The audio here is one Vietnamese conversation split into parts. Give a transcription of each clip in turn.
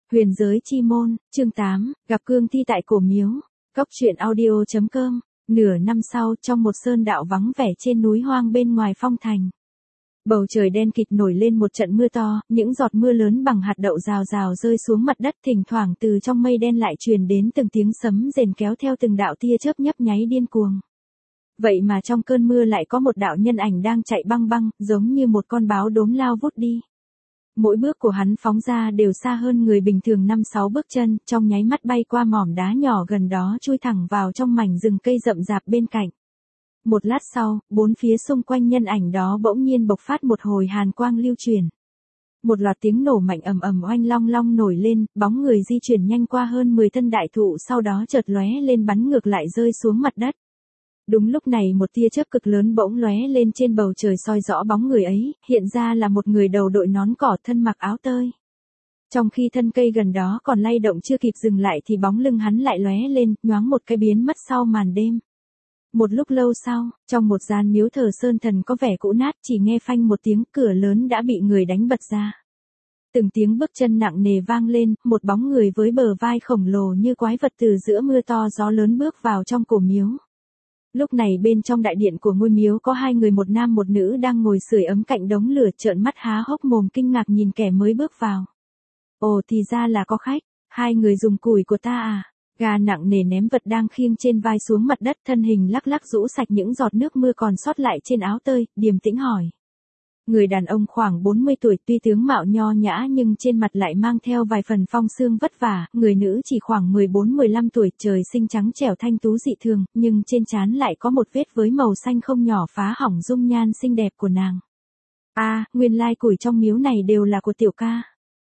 Huyền giới chi môn, chương 8, gặp cương thi tại cổ miếu. Cốc truyện audio.com. Nửa năm sau, trong một sơn đạo vắng vẻ trên núi hoang bên ngoài phong thành. Bầu trời đen kịt nổi lên một trận mưa to, những giọt mưa lớn bằng hạt đậu rào rào rơi xuống mặt đất, thỉnh thoảng từ trong mây đen lại truyền đến từng tiếng sấm rền kéo theo từng đạo tia chớp nhấp nháy điên cuồng. Vậy mà trong cơn mưa lại có một đạo nhân ảnh đang chạy băng băng, giống như một con báo đốm lao vút đi. Mỗi bước của hắn phóng ra đều xa hơn người bình thường 5-6 bước chân, trong nháy mắt bay qua mỏm đá nhỏ gần đó chui thẳng vào trong mảnh rừng cây rậm rạp bên cạnh. Một lát sau, bốn phía xung quanh nhân ảnh đó bỗng nhiên bộc phát một hồi hàn quang lưu truyền. Một loạt tiếng nổ mạnh ầm ầm oanh long long nổi lên, bóng người di chuyển nhanh qua hơn 10 thân đại thụ sau đó chợt lóe lên bắn ngược lại rơi xuống mặt đất. Đúng lúc này một tia chớp cực lớn bỗng lóe lên trên bầu trời soi rõ bóng người ấy, hiện ra là một người đầu đội nón cỏ thân mặc áo tơi. Trong khi thân cây gần đó còn lay động chưa kịp dừng lại thì bóng lưng hắn lại lóe lên, nhoáng một cái biến mất sau màn đêm. Một lúc lâu sau, trong một gian miếu thờ sơn thần có vẻ cũ nát, chỉ nghe phanh một tiếng, cửa lớn đã bị người đánh bật ra. Từng tiếng bước chân nặng nề vang lên, một bóng người với bờ vai khổng lồ như quái vật từ giữa mưa to gió lớn bước vào trong cổ miếu. Lúc này bên trong đại điện của ngôi miếu có hai người, một nam một nữ đang ngồi sưởi ấm cạnh đống lửa, trợn mắt há hốc mồm kinh ngạc nhìn kẻ mới bước vào. Ồ, thì ra là có khách, hai người dùng củi của ta à? Gà nặng nề ném vật đang khiêng trên vai xuống mặt đất, thân hình lắc lắc rũ sạch những giọt nước mưa còn sót lại trên áo tơi, điềm tĩnh hỏi. Người đàn ông khoảng 40 tuổi, tuy tướng mạo nho nhã nhưng trên mặt lại mang theo vài phần phong sương vất vả, người nữ chỉ khoảng 14-15 tuổi, trời sinh trắng trẻo thanh tú dị thường, nhưng trên trán lại có một vết với màu xanh không nhỏ phá hỏng dung nhan xinh đẹp của nàng. Nguyên lai củi trong miếu này đều là của tiểu ca.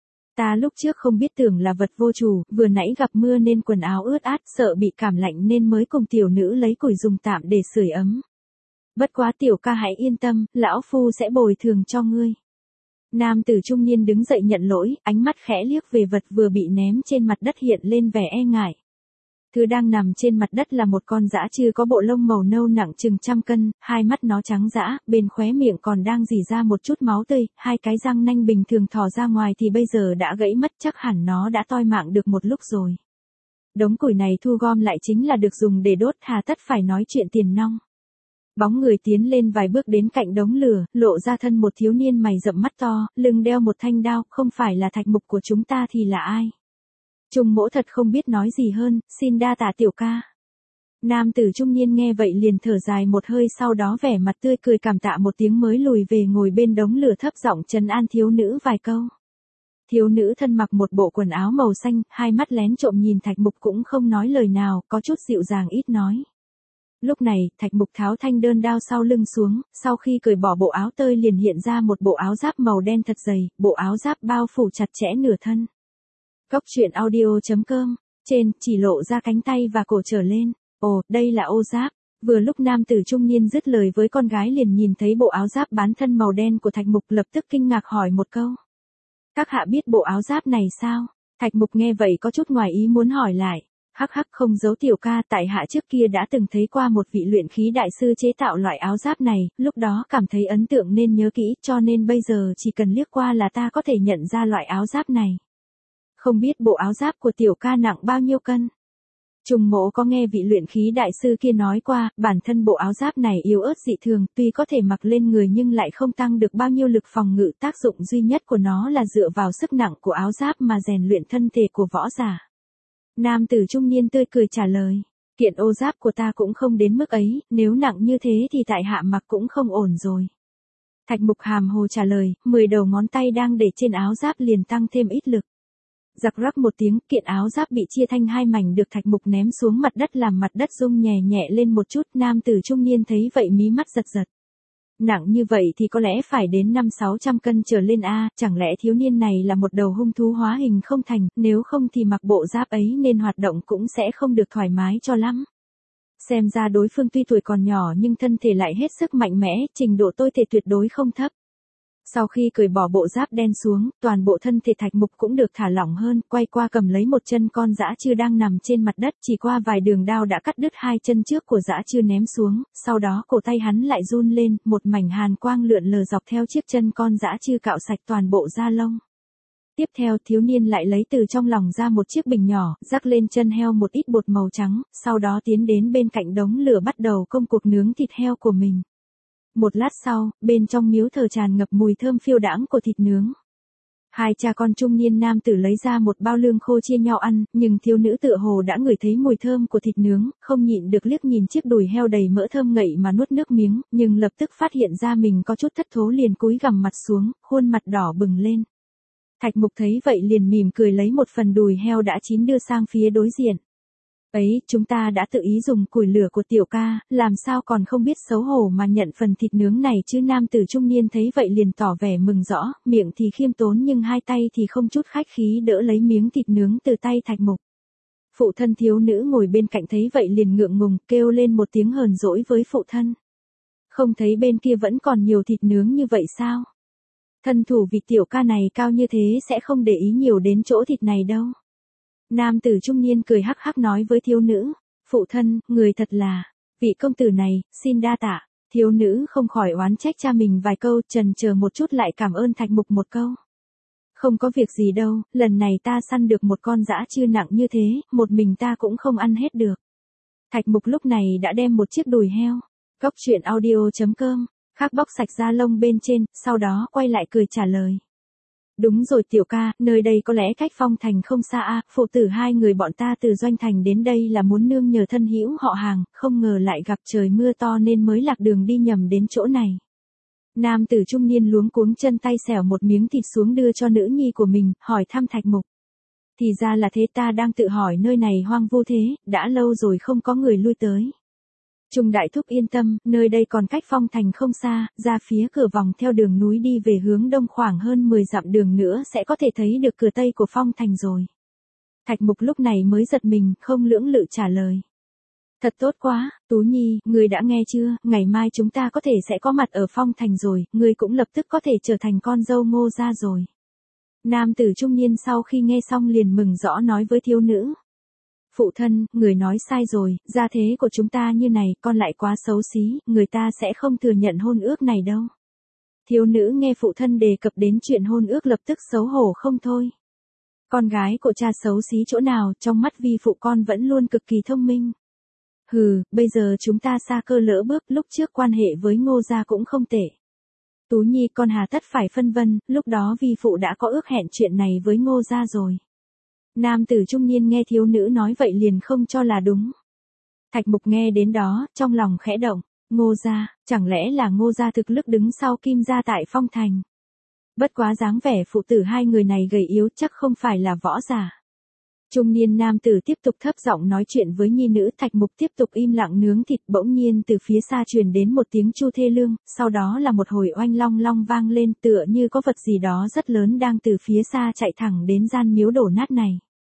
Ta lúc trước không biết, tưởng là vật vô chủ, vừa nãy gặp mưa nên quần áo ướt át, sợ bị cảm lạnh nên mới cùng tiểu nữ lấy củi dùng tạm để sưởi ấm. Bất quá tiểu ca hãy yên tâm, lão phu sẽ bồi thường cho ngươi. Nam tử trung niên đứng dậy nhận lỗi, ánh mắt khẽ liếc về vật vừa bị ném trên mặt đất hiện lên vẻ e ngại. Thứ đang nằm trên mặt đất là một con dã trư có bộ lông màu nâu nặng chừng 100 cân, hai mắt nó trắng dã, bên khóe miệng còn đang rỉ ra một chút máu tươi, hai cái răng nanh bình thường thò ra ngoài thì bây giờ đã gãy mất, chắc hẳn nó đã toi mạng được một lúc rồi. Đống củi này thu gom lại chính là được dùng để đốt, hà tất phải nói chuyện tiền nong. Bóng người tiến lên vài bước đến cạnh đống lửa, lộ ra thân một thiếu niên mày rậm mắt to, lưng đeo một thanh đao, không phải là thạch mục của chúng ta thì là ai? Trung mỗ thật không biết nói gì hơn, xin đa tạ tiểu ca. Nam tử trung niên nghe vậy liền thở dài một hơi, sau đó vẻ mặt tươi cười cảm tạ một tiếng mới lùi về ngồi bên đống lửa, thấp giọng trấn an thiếu nữ vài câu. Thiếu nữ thân mặc một bộ quần áo màu xanh, hai mắt lén trộm nhìn thạch mục cũng không nói lời nào, có chút dịu dàng ít nói. Lúc này, thạch mục tháo thanh đơn đao sau lưng xuống, sau khi cởi bỏ bộ áo tơi liền hiện ra một bộ áo giáp màu đen thật dày, bộ áo giáp bao phủ chặt chẽ nửa thân. Cốc truyện audio.com, trên, chỉ lộ ra cánh tay và cổ trở lên. Ồ, đây là ô giáp. Vừa lúc nam tử trung niên dứt lời với con gái liền nhìn thấy bộ áo giáp bán thân màu đen của thạch mục, lập tức kinh ngạc hỏi một câu. Các hạ biết bộ áo giáp này sao? Thạch mục nghe vậy có chút ngoài ý muốn hỏi lại. Hắc hắc, không giấu tiểu ca, tại hạ trước kia đã từng thấy qua một vị luyện khí đại sư chế tạo loại áo giáp này, lúc đó cảm thấy ấn tượng nên nhớ kỹ, cho nên bây giờ chỉ cần liếc qua là ta có thể nhận ra loại áo giáp này. Không biết bộ áo giáp của tiểu ca nặng bao nhiêu cân? Trung mỗ có nghe vị luyện khí đại sư kia nói qua, bản thân bộ áo giáp này yếu ớt dị thường, tuy có thể mặc lên người nhưng lại không tăng được bao nhiêu lực phòng ngự, tác dụng duy nhất của nó là dựa vào sức nặng của áo giáp mà rèn luyện thân thể của võ giả. Nam tử trung niên tươi cười trả lời, kiện ô giáp của ta cũng không đến mức ấy, nếu nặng như thế thì tại hạ mặc cũng không ổn rồi. Thạch mục hàm hồ trả lời, 10 đầu ngón tay đang để trên áo giáp liền tăng thêm ít lực. Giặc rắc một tiếng, kiện áo giáp bị chia thành hai mảnh được thạch mục ném xuống mặt đất làm mặt đất rung nhẹ nhẹ lên một chút, nam tử trung niên thấy vậy mí mắt giật giật. Nặng như vậy thì có lẽ phải đến 500-600 cân trở lên chẳng lẽ thiếu niên này là một đầu hung thú hóa hình không thành, nếu không thì mặc bộ giáp ấy nên hoạt động cũng sẽ không được thoải mái cho lắm. Xem ra đối phương tuy tuổi còn nhỏ nhưng thân thể lại hết sức mạnh mẽ, trình độ tôi thể tuyệt đối không thấp. Sau khi cởi bỏ bộ giáp đen xuống, toàn bộ thân thể thạch mục cũng được thả lỏng hơn, quay qua cầm lấy một chân con dã trư đang nằm trên mặt đất, chỉ qua vài đường đao đã cắt đứt hai chân trước của dã trư ném xuống, sau đó cổ tay hắn lại run lên, một mảnh hàn quang lượn lờ dọc theo chiếc chân con dã trư cạo sạch toàn bộ da lông. Tiếp theo thiếu niên lại lấy từ trong lòng ra một chiếc bình nhỏ, rắc lên chân heo một ít bột màu trắng, sau đó tiến đến bên cạnh đống lửa bắt đầu công cuộc nướng thịt heo của mình. Một lát sau, bên trong miếu thờ tràn ngập mùi thơm phiêu đãng của thịt nướng. Hai cha con trung niên nam tử lấy ra một bao lương khô chia nhau ăn, nhưng thiếu nữ tựa hồ đã ngửi thấy mùi thơm của thịt nướng, không nhịn được liếc nhìn chiếc đùi heo đầy mỡ thơm ngậy mà nuốt nước miếng, nhưng lập tức phát hiện ra mình có chút thất thố liền cúi gằm mặt xuống, khuôn mặt đỏ bừng lên. Thạch Mục thấy vậy liền mỉm cười lấy một phần đùi heo đã chín đưa sang phía đối diện. Ấy, chúng ta đã tự ý dùng củi lửa của tiểu ca, làm sao còn không biết xấu hổ mà nhận phần thịt nướng này chứ. Nam tử trung niên thấy vậy liền tỏ vẻ mừng rõ, miệng thì khiêm tốn nhưng hai tay thì không chút khách khí đỡ lấy miếng thịt nướng từ tay Thạch Mục. Phụ thân thiếu nữ ngồi bên cạnh thấy vậy liền ngượng ngùng kêu lên một tiếng hờn dỗi với phụ thân. Không thấy bên kia vẫn còn nhiều thịt nướng như vậy sao? Thân thủ vị tiểu ca này cao như thế sẽ không để ý nhiều đến chỗ thịt này đâu. Nam tử trung niên cười hắc hắc nói với thiếu nữ, phụ thân, người thật là, vị công tử này, xin đa tạ. Thiếu nữ không khỏi oán trách cha mình vài câu, chần chờ một chút lại cảm ơn Thạch Mục một câu. Không có việc gì đâu, lần này ta săn được một con dã chư nặng như thế, một mình ta cũng không ăn hết được. Thạch Mục lúc này đã đem một chiếc đùi heo, Cóc truyện audio.com, khắc bóc sạch da lông bên trên, sau đó quay lại cười trả lời. Đúng rồi tiểu ca, nơi đây có lẽ cách Phong Thành không xa a, phụ tử hai người bọn ta từ Doanh Thành đến đây là muốn nương nhờ thân hữu họ hàng, không ngờ lại gặp trời mưa to nên mới lạc đường đi nhầm đến chỗ này. Nam tử trung niên luống cuống chân tay xẻo một miếng thịt xuống đưa cho nữ nhi của mình, hỏi thăm Thạch Mục. Thì ra là thế, ta đang tự hỏi nơi này hoang vu thế, đã lâu rồi không có người lui tới. Trung đại thúc yên tâm, nơi đây còn cách Phong Thành không xa, ra phía cửa vòng theo đường núi đi về hướng đông khoảng hơn 10 dặm đường nữa sẽ có thể thấy được cửa tây của Phong Thành rồi. Thạch Mục lúc này mới giật mình, không lưỡng lự trả lời. Thật tốt quá, Tú Nhi, người đã nghe chưa, ngày mai chúng ta có thể sẽ có mặt ở Phong Thành rồi, người cũng lập tức có thể trở thành con dâu Ngô gia rồi. Nam tử trung niên sau khi nghe xong liền mừng rõ nói với thiếu nữ. Phụ thân, người nói sai rồi, gia thế của chúng ta như này, con lại quá xấu xí, người ta sẽ không thừa nhận hôn ước này đâu. Thiếu nữ nghe phụ thân đề cập đến chuyện hôn ước lập tức xấu hổ không thôi. Con gái của cha xấu xí chỗ nào, trong mắt vi phụ con vẫn luôn cực kỳ thông minh. Hừ, bây giờ chúng ta xa cơ lỡ bước, lúc trước quan hệ với Ngô gia cũng không tệ. Tú Nhi con hà tất phải phân vân, lúc đó vi phụ đã có ước hẹn chuyện này với Ngô gia rồi. Nam tử trung niên nghe thiếu nữ nói vậy liền không cho là đúng. Thạch Mục nghe đến đó, trong lòng khẽ động, Ngô gia, chẳng lẽ là Ngô gia thực lực đứng sau Kim gia tại Phong Thành. Bất quá dáng vẻ phụ tử hai người này gầy yếu chắc không phải là võ giả. Trung niên nam tử tiếp tục thấp giọng nói chuyện với nhi nữ. Thạch Mục tiếp tục im lặng nướng thịt, bỗng nhiên từ phía xa truyền đến một tiếng chu thê lương, sau đó là một hồi oanh long long vang lên tựa như có vật gì đó rất lớn đang từ phía xa chạy thẳng đến gian miếu đổ nát này.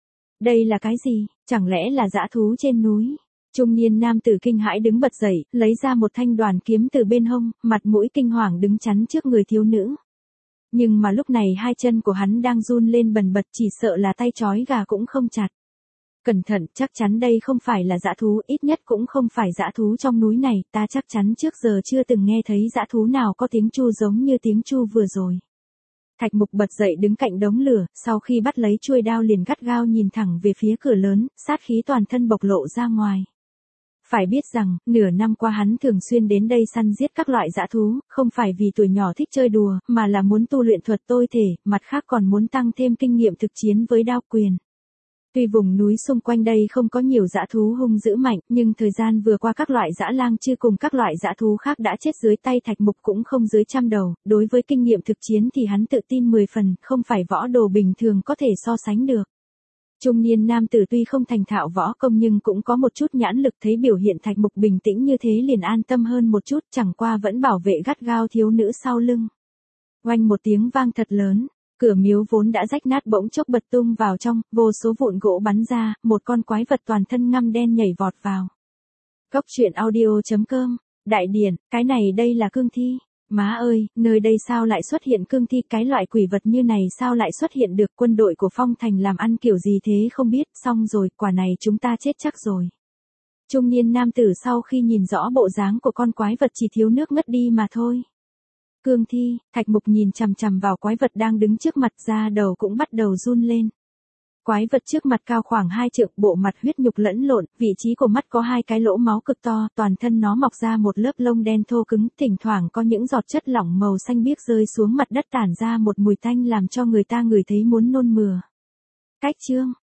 Đây là cái gì, chẳng lẽ là dã thú trên núi? Trung niên nam tử kinh hãi đứng bật dậy, lấy ra một thanh đoàn kiếm từ bên hông, mặt mũi kinh hoàng đứng chắn trước người thiếu nữ. Nhưng mà lúc này hai chân của hắn đang run lên bần bật, chỉ sợ là tay trói gà cũng không chặt. Cẩn thận, chắc chắn đây không phải là dã thú, ít nhất cũng không phải dã thú trong núi này, ta chắc chắn trước giờ chưa từng nghe thấy dã thú nào có tiếng chu giống như tiếng chu vừa rồi. Thạch Mục bật dậy đứng cạnh đống lửa, sau khi bắt lấy chuôi đao liền gắt gao nhìn thẳng về phía cửa lớn, sát khí toàn thân bộc lộ ra ngoài. Phải biết rằng, nửa năm qua hắn thường xuyên đến đây săn giết các loại dã thú, không phải vì tuổi nhỏ thích chơi đùa, mà là muốn tu luyện thuật tôi thể, mặt khác còn muốn tăng thêm kinh nghiệm thực chiến với đao quyền. Tuy vùng núi xung quanh đây không có nhiều dã thú hung dữ mạnh, nhưng thời gian vừa qua các loại dã lang chư cùng các loại dã thú khác đã chết dưới tay Thạch Mục cũng không dưới 100 đầu, đối với kinh nghiệm thực chiến thì hắn tự tin 10 phần, không phải võ đồ bình thường có thể so sánh được. Trung niên nam tử tuy không thành thạo võ công nhưng cũng có một chút nhãn lực, thấy biểu hiện Thạch Mục bình tĩnh như thế liền an tâm hơn một chút, chẳng qua vẫn bảo vệ gắt gao thiếu nữ sau lưng. Oanh một tiếng vang thật lớn, cửa miếu vốn đã rách nát bỗng chốc bật tung vào trong, vô số vụn gỗ bắn ra, một con quái vật toàn thân ngăm đen nhảy vọt vào. Cóc truyện audio.com, đại điển, cái này đây là cương thi. Má ơi, nơi đây sao lại xuất hiện cương thi, cái loại quỷ vật như này sao lại xuất hiện được, quân đội của Phong Thành làm ăn kiểu gì thế không biết, xong rồi, quả này chúng ta chết chắc rồi. Trung niên nam tử sau khi nhìn rõ bộ dáng của con quái vật chỉ thiếu nước ngất đi mà thôi. Cương thi, Thạch Mục nhìn chằm chằm vào quái vật đang đứng trước mặt, da đầu cũng bắt đầu run lên. Quái vật trước mặt cao khoảng 2 trượng, bộ mặt huyết nhục lẫn lộn, vị trí của mắt có 2 cái lỗ máu cực to, toàn thân nó mọc ra một lớp lông đen thô cứng, thỉnh thoảng có những giọt chất lỏng màu xanh biếc rơi xuống mặt đất tản ra một mùi tanh làm cho người ta ngửi thấy muốn nôn mửa. Cách chương